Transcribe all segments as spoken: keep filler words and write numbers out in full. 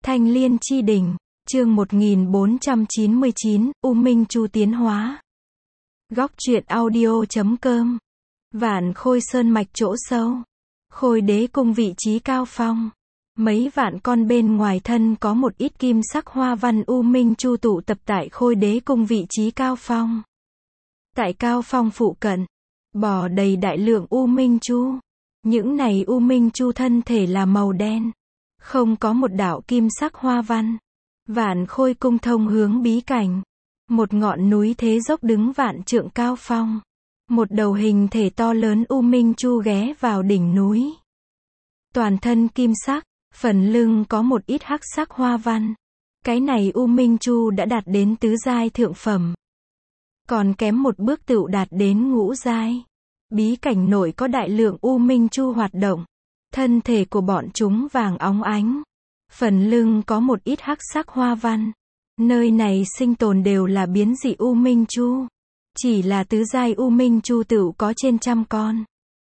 Thanh Liên Chi Đỉnh, chương một nghìn bốn trăm chín mươi chín, U Minh Chu tiến hóa. Góc truyện audio chấm com. Vạn Khôi Sơn mạch chỗ sâu. Khôi Đế cung vị trí cao phong. Mấy vạn con bên ngoài thân có một ít kim sắc hoa văn U Minh Chu tụ tập tại Khôi Đế cung vị trí cao phong. Tại cao phong phụ cận, bò đầy đại lượng U Minh Chu. Những này U Minh Chu thân thể là màu đen, không có một đạo kim sắc hoa văn. Vạn Khôi cung thông hướng bí cảnh. Một ngọn núi thế dốc đứng vạn trượng cao phong. Một đầu hình thể to lớn U Minh Chu ghé vào đỉnh núi. Toàn thân kim sắc, phần lưng có một ít hắc sắc hoa văn. Cái này U Minh Chu đã đạt đến tứ giai thượng phẩm. Còn kém một bước tựu đạt đến ngũ giai. Bí cảnh nội có đại lượng U Minh Chu hoạt động. Thân thể của bọn chúng vàng óng ánh. Phần lưng có một ít hắc sắc hoa văn. Nơi này sinh tồn đều là biến dị U Minh Chu. Chỉ là tứ giai U Minh Chu tựu có trên trăm con.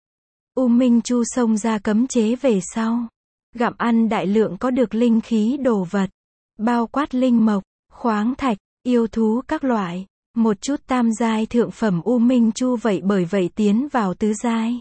U Minh Chu xông ra cấm chế về sau. Gặm ăn đại lượng có được linh khí đồ vật. Bao quát linh mộc, khoáng thạch, yêu thú các loại. Một chút tam giai thượng phẩm U Minh Chu vậy bởi vậy tiến vào tứ giai.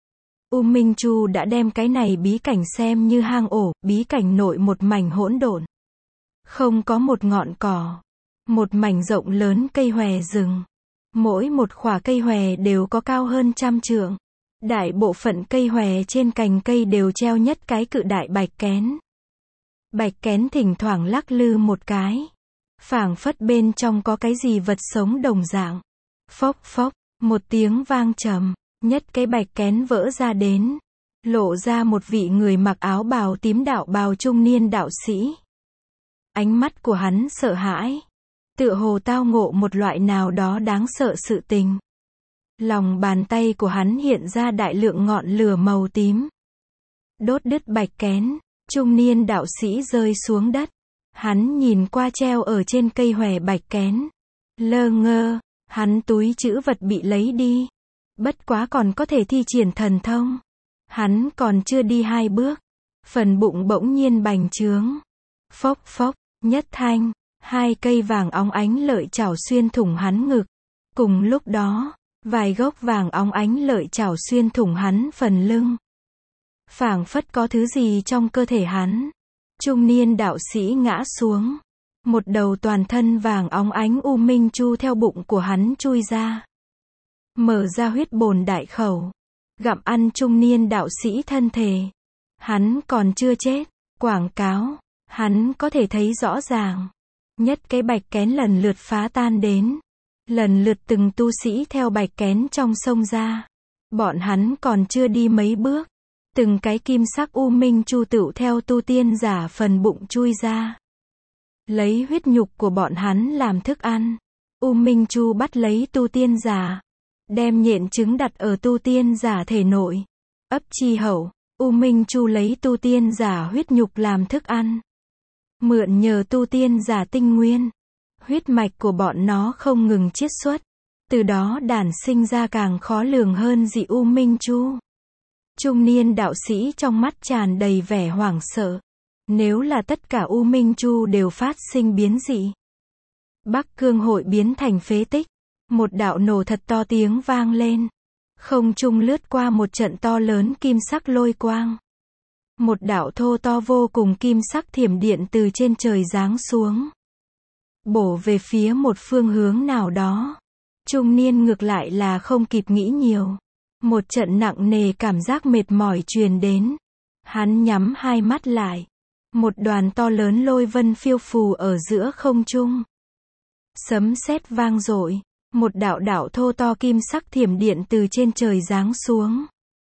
U Minh Chu đã đem cái này bí cảnh xem như hang ổ, bí cảnh nội một mảnh hỗn độn. Không có một ngọn cỏ. Một mảnh rộng lớn cây hòe rừng. Mỗi một khỏa cây hòe đều có cao hơn trăm trượng. Đại bộ phận cây hòe trên cành cây đều treo nhất cái cự đại bạch kén. Bạch kén thỉnh thoảng lắc lư một cái. Phảng phất bên trong có cái gì vật sống đồng dạng. Phốc phốc, một tiếng vang trầm, nhất cái bạch kén vỡ ra đến. Lộ ra một vị người mặc áo bào tím đạo bào trung niên đạo sĩ. Ánh mắt của hắn sợ hãi. Tựa hồ tao ngộ một loại nào đó đáng sợ sự tình. Lòng bàn tay của hắn hiện ra đại lượng ngọn lửa màu tím. Đốt đứt bạch kén, trung niên đạo sĩ rơi xuống đất. Hắn nhìn qua treo ở trên cây hòe bạch kén. Lơ ngơ, hắn túi trữ vật bị lấy đi. Bất quá còn có thể thi triển thần thông. Hắn còn chưa đi hai bước. Phần bụng bỗng nhiên bành trướng. Phốc phốc, nhất thanh, hai cây vàng óng ánh lợi chảo xuyên thủng hắn ngực. Cùng lúc đó, vài gốc vàng óng ánh lợi chảo xuyên thủng hắn phần lưng. Phảng phất có thứ gì trong cơ thể hắn. Trung niên đạo sĩ ngã xuống. Một đầu toàn thân vàng óng ánh U Minh Chu theo bụng của hắn chui ra. Mở ra huyết bồn đại khẩu. Gặm ăn trung niên đạo sĩ thân thể. Hắn còn chưa chết. Quảng cáo. Hắn có thể thấy rõ ràng. Nhất cái bạch kén lần lượt phá tan đến. Lần lượt từng tu sĩ theo bạch kén trong sông ra. Bọn hắn còn chưa đi mấy bước. Từng cái kim sắc U Minh Chu tựu theo tu tiên giả phần bụng chui ra. Lấy huyết nhục của bọn hắn làm thức ăn. U Minh Chu bắt lấy tu tiên giả. Đem nhện trứng đặt ở tu tiên giả thể nội. Ấp chi hậu, U Minh Chu lấy tu tiên giả huyết nhục làm thức ăn. Mượn nhờ tu tiên giả tinh nguyên. Huyết mạch của bọn nó không ngừng chiết xuất. Từ đó đản sinh ra càng khó lường hơn dị U Minh Chu. Trung niên đạo sĩ trong mắt tràn đầy vẻ hoảng sợ. Nếu là tất cả U Minh Chu đều phát sinh biến dị. Bắc Cương hội biến thành phế tích. Một đạo nổ thật to tiếng vang lên. Không trung lướt qua một trận to lớn kim sắc lôi quang. Một đạo thô to vô cùng kim sắc thiểm điện từ trên trời giáng xuống. Bổ về phía một phương hướng nào đó. Trung niên ngược lại là không kịp nghĩ nhiều. Một trận nặng nề cảm giác mệt mỏi truyền đến. Hắn nhắm hai mắt lại. Một đoàn to lớn lôi vân phiêu phù ở giữa không trung. Sấm sét vang dội. Một đạo đạo thô to kim sắc thiểm điện từ trên trời giáng xuống.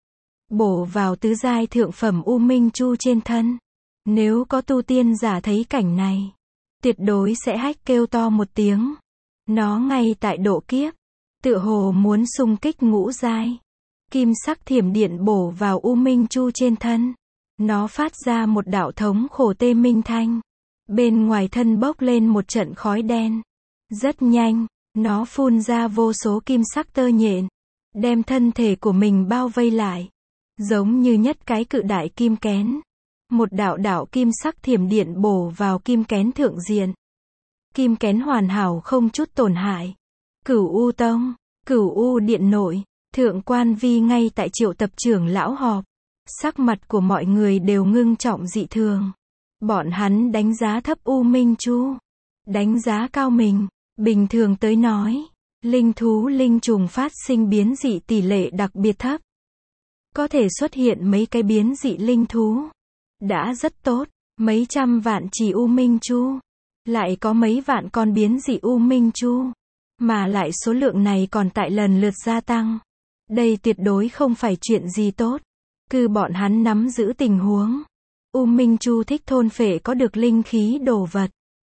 Bổ vào tứ giai thượng phẩm U Minh Chu trên thân. Nếu có tu tiên giả thấy cảnh này, tuyệt đối sẽ hách kêu to một tiếng. Nó ngay tại độ kiếp. Tựa hồ muốn xung kích ngũ giai. Kim sắc thiểm điện bổ vào U Minh Chu trên thân. Nó phát ra một đạo thống khổ tê minh thanh. Bên ngoài thân bốc lên một trận khói đen. Rất nhanh, nó phun ra vô số kim sắc tơ nhện. Đem thân thể của mình bao vây lại. Giống như nhất cái cự đại kim kén. Một đạo đạo kim sắc thiểm điện bổ vào kim kén thượng diện. Kim kén hoàn hảo không chút tổn hại. Cửu U Tông, Cửu U Điện nội, Thượng Quan Vi ngay tại triệu tập trưởng lão họp. Sắc mặt của mọi người đều ngưng trọng dị thường. Bọn hắn đánh giá thấp U Minh Chu. Đánh giá cao mình. Bình thường tới nói, linh thú linh trùng phát sinh biến dị tỷ lệ đặc biệt thấp. Có thể xuất hiện mấy cái biến dị linh thú. Đã rất tốt, mấy trăm vạn chỉ U Minh Chu. Lại có mấy vạn con biến dị U Minh Chu. Mà lại số lượng này còn tại lần lượt gia tăng. Đây tuyệt đối không phải chuyện gì tốt. Cứ bọn hắn nắm giữ tình huống. U Minh Chu thích thôn phệ có được linh khí đồ vật.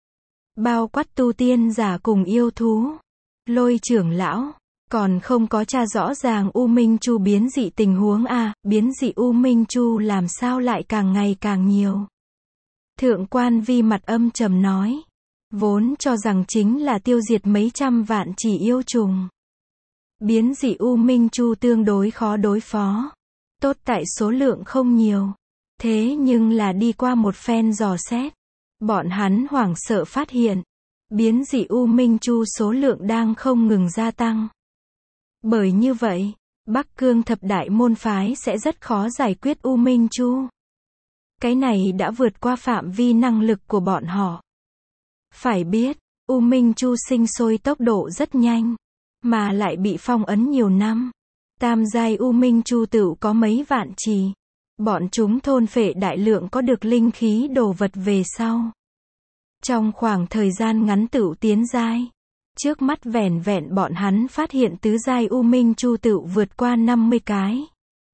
Bao quát tu tiên giả cùng yêu thú. Lôi trưởng lão, còn không có tra rõ ràng U Minh Chu biến dị tình huống à, biến dị U Minh Chu làm sao lại càng ngày càng nhiều. Thượng Quan Vi mặt âm trầm nói. Vốn cho rằng chính là tiêu diệt mấy trăm vạn chỉ yêu trùng. Biến dị U Minh Chu tương đối khó đối phó. Tốt tại số lượng không nhiều. Thế nhưng là đi qua một phen dò xét. Bọn hắn hoảng sợ phát hiện. Biến dị U Minh Chu số lượng đang không ngừng gia tăng. Bởi như vậy, Bắc Cương thập đại môn phái sẽ rất khó giải quyết U Minh Chu. Cái này đã vượt qua phạm vi năng lực của bọn họ. Phải biết, U Minh Chu sinh sôi tốc độ rất nhanh. Mà lại bị phong ấn nhiều năm. Tam giai U Minh Chu tựu có mấy vạn chỉ. Bọn chúng thôn phệ đại lượng có được linh khí đồ vật về sau. Trong khoảng thời gian ngắn tựu tiến giai. Trước mắt vẻn vẹn bọn hắn phát hiện tứ giai U Minh Chu tựu vượt qua năm mươi cái.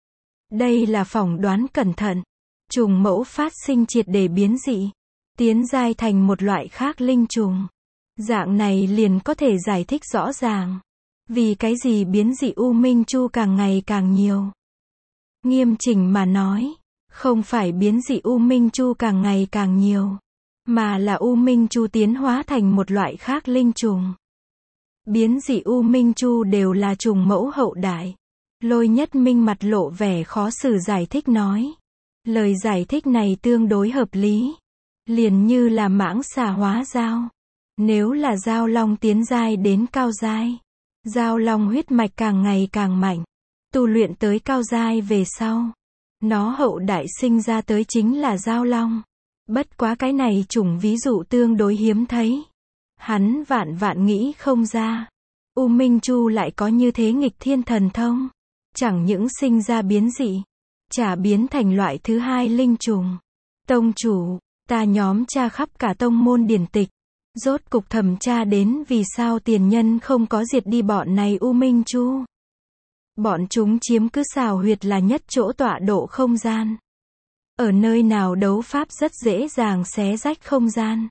Đây là phỏng đoán cẩn thận. Trùng mẫu phát sinh triệt để biến dị. Tiến giai thành một loại khác linh trùng. Dạng này liền có thể giải thích rõ ràng. Vì cái gì biến dị U Minh Chu càng ngày càng nhiều. Nghiêm chỉnh mà nói, không phải biến dị U Minh Chu càng ngày càng nhiều, mà là U Minh Chu tiến hóa thành một loại khác linh trùng. Biến dị U Minh Chu đều là trùng mẫu hậu đại. Lôi Nhất Minh mặt lộ vẻ khó xử giải thích nói. Lời giải thích này tương đối hợp lý. Liền như là mãng xà hóa dao. Nếu là dao long tiến giai đến cao giai. Dao long huyết mạch càng ngày càng mạnh. Tu luyện tới cao giai về sau. Nó hậu đại sinh ra tới chính là dao long. Bất quá cái này chủng ví dụ tương đối hiếm thấy. Hắn vạn vạn nghĩ không ra. U Minh Chu lại có như thế nghịch thiên thần thông. Chẳng những sinh ra biến dị. Chả biến thành loại thứ hai linh trùng. Tông chủ, ta nhóm tra khắp cả tông môn điển tịch. Rốt cục thẩm tra đến vì sao tiền nhân không có diệt đi bọn này U Minh Chu. Bọn chúng chiếm cứ xào huyệt là nhất chỗ tọa độ không gian. Ở nơi nào đấu pháp rất dễ dàng xé rách không gian.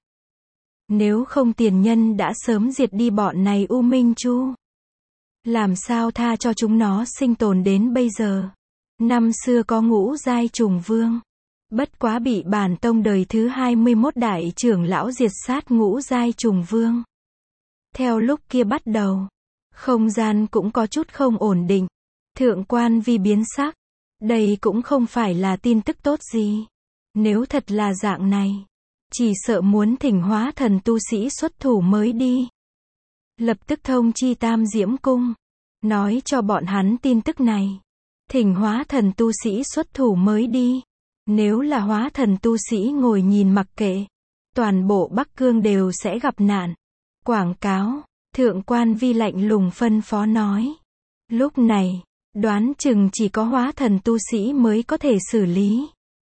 Nếu không tiền nhân đã sớm diệt đi bọn này U Minh Chu. Làm sao tha cho chúng nó sinh tồn đến bây giờ. Năm xưa có ngũ giai trùng vương. Bất quá bị bản tông đời thứ hai mươi mốt đại trưởng lão diệt sát ngũ giai trùng vương. Theo lúc kia bắt đầu, không gian cũng có chút không ổn định. Thượng Quan Vi biến sắc. Đây cũng không phải là tin tức tốt gì. Nếu thật là dạng này, chỉ sợ muốn thỉnh hóa thần tu sĩ xuất thủ mới đi. Lập tức thông chi Tam Diễm Cung. Nói cho bọn hắn tin tức này. Thỉnh hóa thần tu sĩ xuất thủ mới đi. Nếu là hóa thần tu sĩ ngồi nhìn mặc kệ, toàn bộ Bắc Cương đều sẽ gặp nạn. Quảng cáo, Thượng Quan Vi lạnh lùng phân phó nói. Lúc này, đoán chừng chỉ có hóa thần tu sĩ mới có thể xử lý.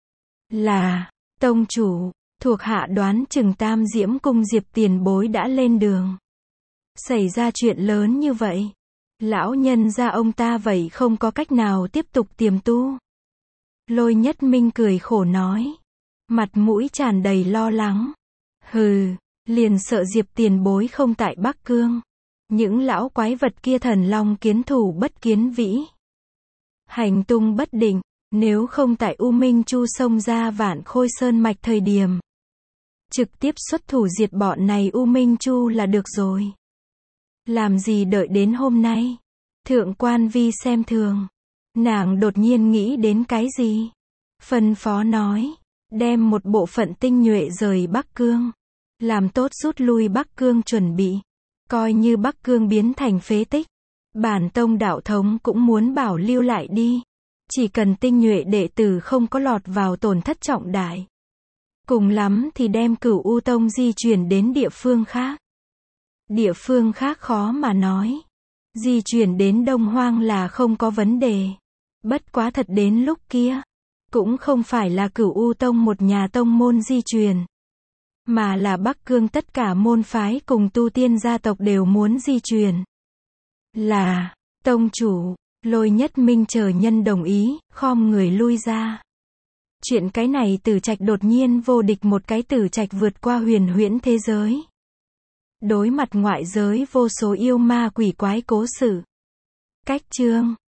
Là, tông chủ, thuộc hạ đoán chừng Tam Diễm Cung Diệp tiền bối đã lên đường. Xảy ra chuyện lớn như vậy. Lão nhân gia ông ta vậy không có cách nào tiếp tục tiềm tu. Lôi Nhất Minh cười khổ nói. Mặt mũi tràn đầy lo lắng. Hừ, liền sợ Diệp tiền bối không tại Bắc Cương. Những lão quái vật kia thần long kiến thủ bất kiến vĩ. Hành tung bất định, nếu không tại U Minh Chu xông ra Vạn Khôi Sơn mạch thời điểm. Trực tiếp xuất thủ diệt bọn này U Minh Chu là được rồi. Làm gì đợi đến hôm nay? Thượng Quan Vi xem thường. Nàng đột nhiên nghĩ đến cái gì? Phân phó nói. đem một bộ phận tinh nhuệ rời Bắc Cương, làm tốt rút lui Bắc Cương chuẩn bị, coi như Bắc Cương biến thành phế tích. Bản tông đạo thống cũng muốn bảo lưu lại đi. Chỉ cần tinh nhuệ đệ tử không có lọt vào tổn thất trọng đại. Cùng lắm thì đem Cửu U Tông di chuyển đến địa phương khác. Địa phương khác khó mà nói. Di chuyển đến Đông Hoang là không có vấn đề. Bất quá thật đến lúc kia, cũng không phải là Cửu U Tông một nhà tông môn di chuyển, mà là Bắc Cương tất cả môn phái cùng tu tiên gia tộc đều muốn di chuyển. Là, tông chủ, Lôi Nhất Minh chờ nhân đồng ý, khom người lui ra. Chuyện cái này Tử Trạch đột nhiên vô địch một cái Tử Trạch vượt qua huyền huyễn thế giới. Đối mặt ngoại giới vô số yêu ma quỷ quái cố sự. Cách chương